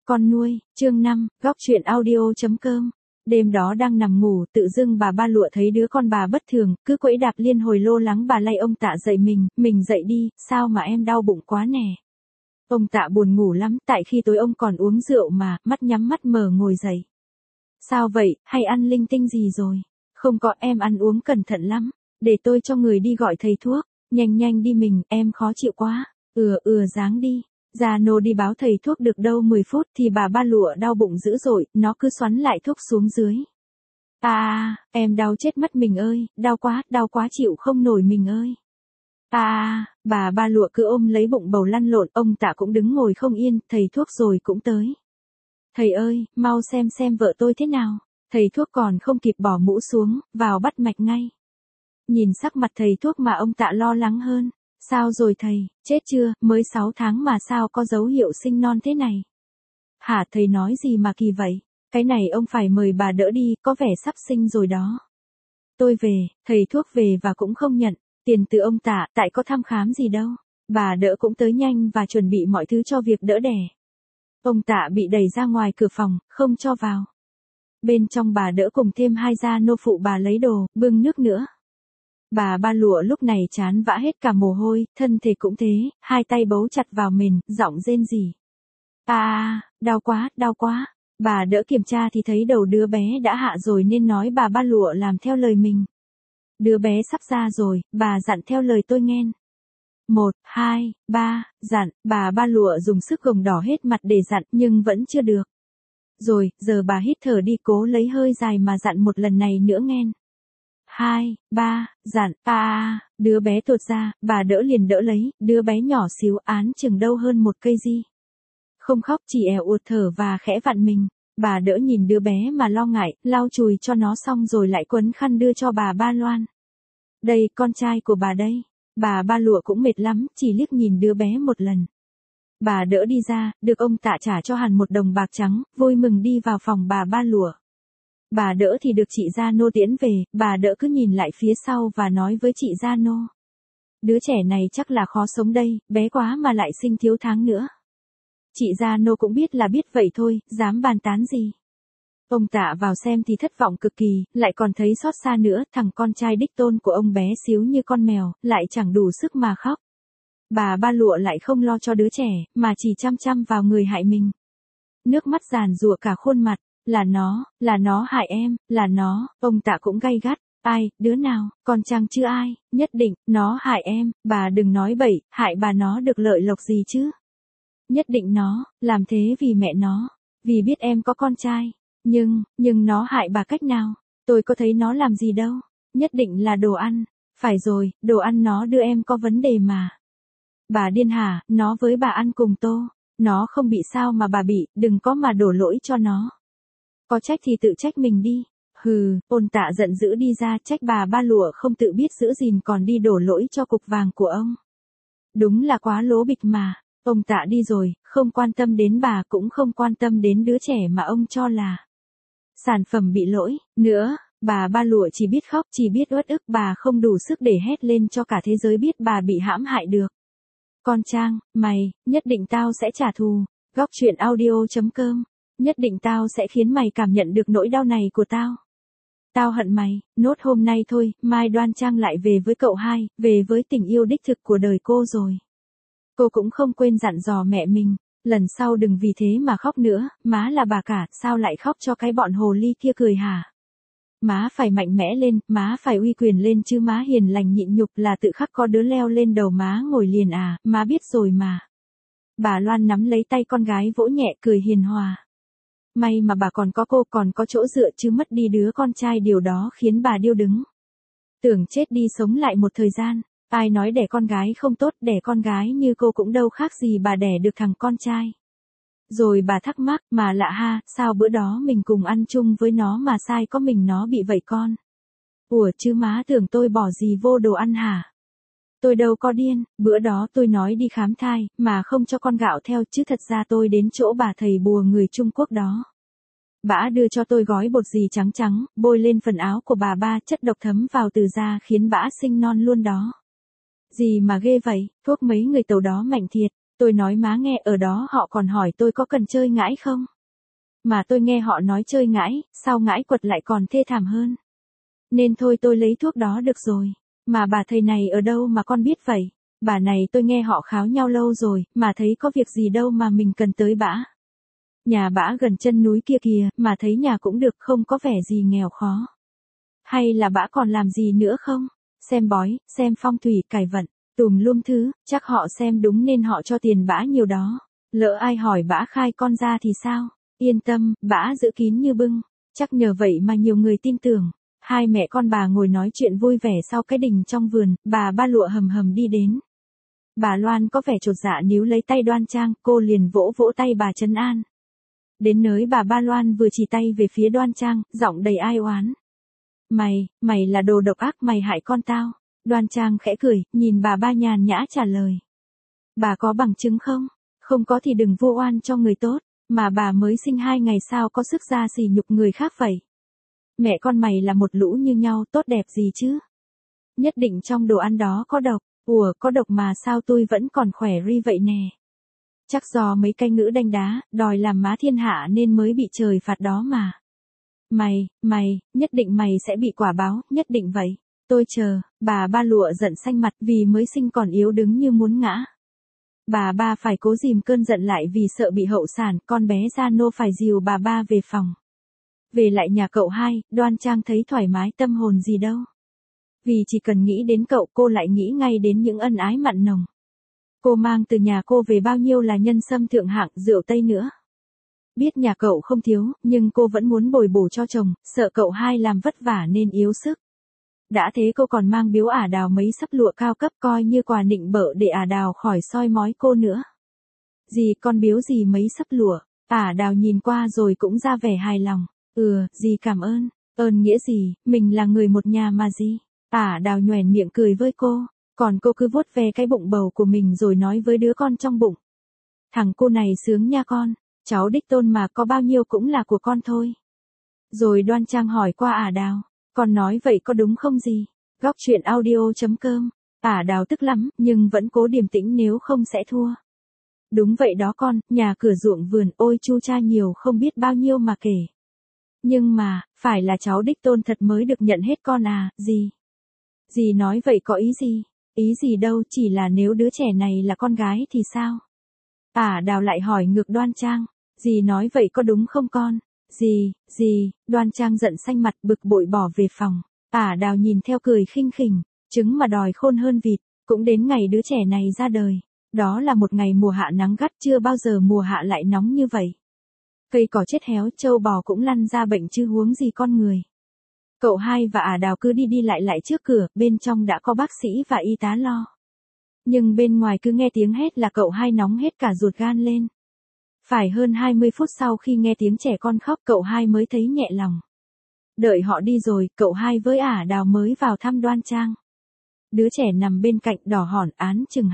Con nuôi, chương 5, góc chuyện audio.com. Đêm đó đang nằm ngủ, tự dưng bà Ba Lụa thấy đứa con bà bất thường, cứ quẫy đạp liên hồi lo lắng bà lay ông Tạ dậy mình dậy đi, sao mà em đau bụng quá nè. Ông Tạ buồn ngủ lắm, tại khi tối ông còn uống rượu mà, mắt nhắm mắt mở ngồi dậy. Sao vậy, hay ăn linh tinh gì rồi? Không có, em ăn uống cẩn thận lắm, để tôi cho người đi gọi thầy thuốc, nhanh đi mình, em khó chịu quá. Dáng đi. Gia Nô đi báo thầy thuốc được đâu 10 phút thì bà Ba Lụa đau bụng dữ dội, nó cứ xoắn lại thuốc xuống dưới. Em đau chết mất mình ơi, đau quá chịu không nổi mình ơi. Bà Ba Lụa cứ ôm lấy bụng bầu lăn lộn, ông Tạ cũng đứng ngồi không yên, thầy thuốc rồi cũng tới. Thầy ơi, mau xem vợ tôi thế nào. Thầy thuốc còn không kịp bỏ mũ xuống, vào bắt mạch ngay. Nhìn sắc mặt thầy thuốc mà ông Tạ lo lắng hơn. Sao rồi thầy, chết chưa, mới 6 tháng mà sao có dấu hiệu sinh non thế này? Hả, thầy nói gì mà kỳ vậy? Cái này ông phải mời bà đỡ đi, có vẻ sắp sinh rồi đó. Tôi về, thầy thuốc về và cũng không nhận tiền từ ông Tạ, tại có thăm khám gì đâu. Bà đỡ cũng tới nhanh và chuẩn bị mọi thứ cho việc đỡ đẻ. Ông Tạ bị đẩy ra ngoài cửa phòng, không cho vào. Bên trong bà đỡ cùng thêm 2 gia nô phụ bà lấy đồ, bưng nước nữa. Bà Ba Lụa lúc này chán vã hết cả mồ hôi, thân thể cũng thế, 2 tay bấu chặt vào mền, giọng rên rỉ. Đau quá. Bà đỡ kiểm tra thì thấy đầu đứa bé đã hạ rồi nên nói bà Ba Lụa làm theo lời mình. Đứa bé sắp ra rồi, bà dặn theo lời tôi nghen. 1, 2, 3, dặn, bà Ba Lụa dùng sức gồng đỏ hết mặt để dặn nhưng vẫn chưa được. Rồi, giờ bà hít thở đi, cố lấy hơi dài mà dặn một lần này nữa nghen. 2, 3, dặn, đứa bé tuột ra, bà đỡ liền đỡ lấy, đứa bé nhỏ xíu án chừng đâu hơn 1 cây di. Không khóc, chỉ ẻo ụt thở và khẽ vặn mình. Bà đỡ nhìn đứa bé mà lo ngại, lau chùi cho nó xong rồi lại quấn khăn đưa cho bà Ba Loan. Đây, con trai của bà đây. Bà Ba Lụa cũng mệt lắm, chỉ liếc nhìn đứa bé một lần. Bà đỡ đi ra, được ông Tạ trả cho hẳn 1 đồng bạc trắng, vui mừng đi vào phòng bà Ba Lụa. Bà đỡ thì được chị Gia Nô tiễn về, bà đỡ cứ nhìn lại phía sau và nói với chị Gia Nô. Đứa trẻ này chắc là khó sống đây, bé quá mà lại sinh thiếu tháng nữa. Chị Gia Nô cũng biết là biết vậy thôi, dám bàn tán gì. Ông Tạ vào xem thì thất vọng cực kỳ, lại còn thấy xót xa nữa, thằng con trai đích tôn của ông bé xíu như con mèo, lại chẳng đủ sức mà khóc. Bà Ba Lụa lại không lo cho đứa trẻ, mà chỉ chăm vào người hại mình. Nước mắt giàn giụa cả khuôn mặt. Là nó hại em, là nó. Ông Tạ cũng gay gắt. Ai, đứa nào, còn chẳng chứ ai, nhất định, nó hại em, bà đừng nói bậy, hại bà nó được lợi lộc gì chứ. Nhất định nó, làm thế vì mẹ nó, vì biết em có con trai. Nhưng nó hại bà cách nào, tôi có thấy nó làm gì đâu, nhất định là đồ ăn. Phải rồi, đồ ăn nó đưa em có vấn đề mà. Bà điên hả, nó với bà ăn cùng tô, nó không bị sao mà bà bị, đừng có mà đổ lỗi cho nó. Có trách thì tự trách mình đi. Ôn Tạ giận dữ đi ra, trách bà Ba Lụa không tự biết giữ gìn còn đi đổ lỗi cho cục vàng của ông. Đúng là quá lố bịch mà. Ông Tạ đi rồi, không quan tâm đến bà cũng không quan tâm đến đứa trẻ mà ông cho là sản phẩm bị lỗi. Nữa, bà Ba Lụa chỉ biết khóc, chỉ biết uất ức, bà không đủ sức để hét lên cho cả thế giới biết bà bị hãm hại được. Con Trang, mày, nhất định tao sẽ trả thù. Góc chuyện audio.com. Nhất định tao sẽ khiến mày cảm nhận được nỗi đau này của tao. Tao hận mày, nốt hôm nay thôi, mai Đoan Trang lại về với cậu hai, về với tình yêu đích thực của đời cô rồi. Cô cũng không quên dặn dò mẹ mình, lần sau đừng vì thế mà khóc nữa, má là bà cả, sao lại khóc cho cái bọn hồ ly kia cười hả? Má phải mạnh mẽ lên, má phải uy quyền lên chứ, má hiền lành nhịn nhục là tự khắc có đứa leo lên đầu má ngồi liền à, má biết rồi mà. Bà Loan nắm lấy tay con gái vỗ nhẹ cười hiền hòa. May mà bà còn có cô, còn có chỗ dựa, chứ mất đi đứa con trai điều đó khiến bà điêu đứng. Tưởng chết đi sống lại một thời gian, ai nói đẻ con gái không tốt, đẻ con gái như cô cũng đâu khác gì bà đẻ được thằng con trai. Rồi bà thắc mắc, mà lạ ha, sao bữa đó mình cùng ăn chung với nó mà sai có mình nó bị vậy con? Ủa chứ má tưởng tôi bỏ gì vô đồ ăn hả? Tôi đâu có điên, bữa đó tôi nói đi khám thai, mà không cho con gạo theo, chứ thật ra tôi đến chỗ bà thầy bùa người Trung Quốc đó. Bả đưa cho tôi gói bột gì trắng trắng, bôi lên phần áo của bà Ba, chất độc thấm vào từ da khiến bả sinh non luôn đó. Gì mà ghê vậy, thuốc mấy người tàu đó mạnh thiệt. Tôi nói má nghe, ở đó họ còn hỏi tôi có cần chơi ngãi không. Mà tôi nghe họ nói chơi ngãi, sao ngãi quật lại còn thê thảm hơn. Nên thôi tôi lấy thuốc đó được rồi. Mà bà thầy này ở đâu mà con biết vậy? Bà này tôi nghe họ kháo nhau lâu rồi, mà thấy có việc gì đâu mà mình cần tới bả. Nhà bả gần chân núi kia kìa, mà thấy nhà cũng được, không có vẻ gì nghèo khó. Hay là bả còn làm gì nữa không? Xem bói, xem phong thủy, cải vận, tùm lum thứ, chắc họ xem đúng nên họ cho tiền bả nhiều đó. Lỡ ai hỏi bả khai con ra thì sao? Yên tâm, bả giữ kín như bưng. Chắc nhờ vậy mà nhiều người tin tưởng. Hai mẹ con bà ngồi nói chuyện vui vẻ sau cái đình trong vườn, bà Ba Lụa hầm hầm đi đến. Bà Loan có vẻ chột dạ níu lấy tay Đoan Trang, cô liền vỗ vỗ tay bà trấn an. Đến nơi bà Ba Loan vừa chỉ tay về phía Đoan Trang, giọng đầy ai oán. Mày là đồ độc ác, mày hại con tao. Đoan Trang khẽ cười, nhìn bà Ba nhàn nhã trả lời. Bà có bằng chứng không? Không có thì đừng vu oan cho người tốt, mà bà mới sinh 2 ngày sao có sức ra sỉ nhục người khác vậy. Mẹ con mày là một lũ như nhau, tốt đẹp gì chứ? Nhất định trong đồ ăn đó có độc. Ủa, có độc mà sao tôi vẫn còn khỏe ri vậy nè. Chắc do mấy cái ngữ đanh đá, đòi làm má thiên hạ nên mới bị trời phạt đó mà. Mày, nhất định mày sẽ bị quả báo, nhất định vậy. Tôi chờ. Bà Ba Lụa giận xanh mặt vì mới sinh còn yếu đứng như muốn ngã. Bà Ba phải cố dìm cơn giận lại vì sợ bị hậu sản, con bé Gia Nô phải dìu bà Ba về phòng. Về lại nhà cậu hai, Đoan Trang thấy thoải mái tâm hồn gì đâu. Vì chỉ cần nghĩ đến cậu cô lại nghĩ ngay đến những ân ái mặn nồng. Cô mang từ nhà cô về bao nhiêu là nhân sâm thượng hạng, rượu Tây nữa. Biết nhà cậu không thiếu, nhưng cô vẫn muốn bồi bổ cho chồng, sợ cậu hai làm vất vả nên yếu sức. Đã thế cô còn mang biếu Ả Đào mấy sấp lụa cao cấp coi như quà nịnh bợ để Ả Đào khỏi soi mói cô nữa. Dì con biếu gì mấy sấp lụa? Ả Đào nhìn qua rồi cũng ra vẻ hài lòng. Dì cảm ơn. Ơn nghĩa gì, mình là người một nhà mà dì. Ả Đào nhoẻn miệng cười với cô. Còn cô cứ vuốt ve cái bụng bầu của mình rồi nói với đứa con trong bụng. Thằng cô này sướng nha con. Cháu đích tôn mà có bao nhiêu cũng là của con thôi. Rồi Đoan Trang hỏi qua Ả Đào. Con nói vậy có đúng không gì? Góc chuyện audio.com. Ả Đào tức lắm, nhưng vẫn cố điềm tĩnh nếu không sẽ thua. Đúng vậy đó con, nhà cửa ruộng vườn, ôi chu cha nhiều không biết bao nhiêu mà kể. Nhưng mà, phải là cháu đích tôn thật mới được nhận hết con à, dì. Dì nói vậy có ý gì? Ý gì đâu, chỉ là nếu đứa trẻ này là con gái thì sao? Ả Đào lại hỏi ngược Đoan Trang. Dì nói vậy có đúng không con? Dì, Đoan Trang giận xanh mặt bực bội bỏ về phòng. Ả Đào nhìn theo cười khinh khỉnh, trứng mà đòi khôn hơn vịt, cũng đến ngày đứa trẻ này ra đời. Đó là một ngày mùa hạ nắng gắt, chưa bao giờ mùa hạ lại nóng như vậy. Cây cỏ chết héo, trâu bò cũng lăn ra bệnh chứ huống gì con người. Cậu hai và Ả Đào cứ đi lại trước cửa, bên trong đã có bác sĩ và y tá lo. Nhưng bên ngoài cứ nghe tiếng hét là cậu hai nóng hết cả ruột gan lên. Phải hơn 20 phút sau khi nghe tiếng trẻ con khóc cậu hai mới thấy nhẹ lòng. Đợi họ đi rồi, cậu hai với Ả Đào mới vào thăm Đoan Trang. Đứa trẻ nằm bên cạnh đỏ hỏn án chừng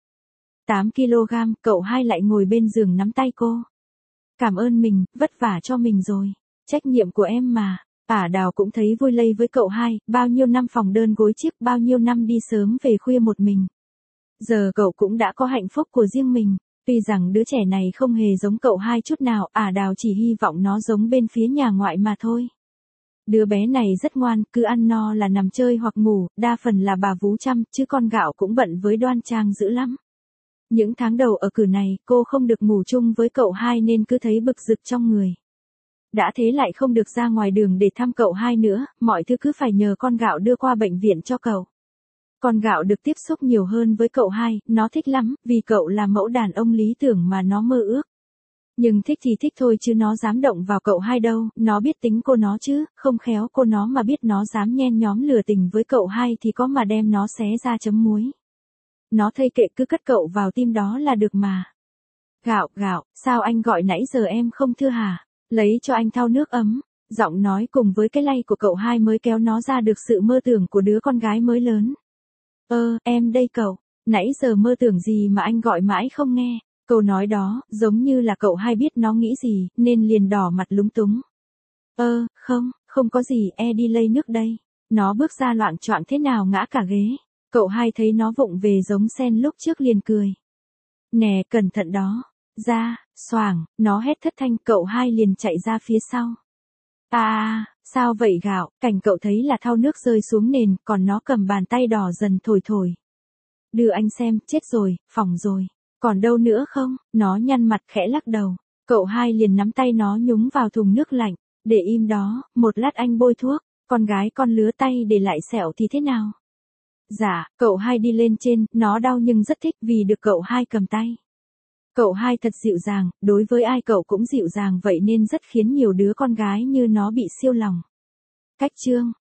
8 kg, cậu hai lại ngồi bên giường nắm tay cô. Cảm ơn mình, vất vả cho mình rồi. Trách nhiệm của em mà. Ả Đào cũng thấy vui lây với cậu hai, bao nhiêu năm phòng đơn gối chiếc, bao nhiêu năm đi sớm về khuya một mình. Giờ cậu cũng đã có hạnh phúc của riêng mình. Tuy rằng đứa trẻ này không hề giống cậu hai chút nào, Ả Đào chỉ hy vọng nó giống bên phía nhà ngoại mà thôi. Đứa bé này rất ngoan, cứ ăn no là nằm chơi hoặc ngủ, đa phần là bà vú chăm, chứ con Gạo cũng bận với Đoan Trang dữ lắm. Những tháng đầu ở cử này, cô không được ngủ chung với cậu hai nên cứ thấy bực rực trong người. Đã thế lại không được ra ngoài đường để thăm cậu hai nữa, mọi thứ cứ phải nhờ con Gạo đưa qua bệnh viện cho cậu. Con Gạo được tiếp xúc nhiều hơn với cậu hai, nó thích lắm, vì cậu là mẫu đàn ông lý tưởng mà nó mơ ước. Nhưng thích thì thích thôi chứ nó dám động vào cậu hai đâu, nó biết tính cô nó chứ, không khéo cô nó mà biết nó dám nhen nhóm lừa tình với cậu hai thì có mà đem nó xé ra chấm muối. Nó thây kệ cứ cất cậu vào tim đó là được mà. Gạo, sao anh gọi nãy giờ em không thưa hả? Lấy cho anh thau nước ấm. Giọng nói cùng với cái lay của cậu hai mới kéo nó ra được sự mơ tưởng của đứa con gái mới lớn. Em đây cậu. Nãy giờ mơ tưởng gì mà anh gọi mãi không nghe. Câu nói đó, giống như là cậu hai biết nó nghĩ gì, nên liền đỏ mặt lúng túng. Không có gì, đi lấy nước đây. Nó bước ra loạng choạng thế nào ngã cả ghế. Cậu hai thấy nó vụng về giống sen lúc trước liền cười. Nè cẩn thận đó. Ra, xoảng, nó hét thất thanh, cậu hai liền chạy ra phía sau. Sao vậy Gạo, cảnh cậu thấy là thau nước rơi xuống nền, còn nó cầm bàn tay đỏ dần thổi thổi. Đưa anh xem, chết rồi, phỏng rồi. Còn đâu nữa không, nó nhăn mặt khẽ lắc đầu. Cậu hai liền nắm tay nó nhúng vào thùng nước lạnh. Để im đó, một lát anh bôi thuốc. Con gái con lứa tay để lại sẹo thì thế nào? Dạ, cậu hai đi lên trên, nó đau nhưng rất thích vì được cậu hai cầm tay. Cậu hai thật dịu dàng, đối với ai cậu cũng dịu dàng vậy nên rất khiến nhiều đứa con gái như nó bị siêu lòng. Cách chương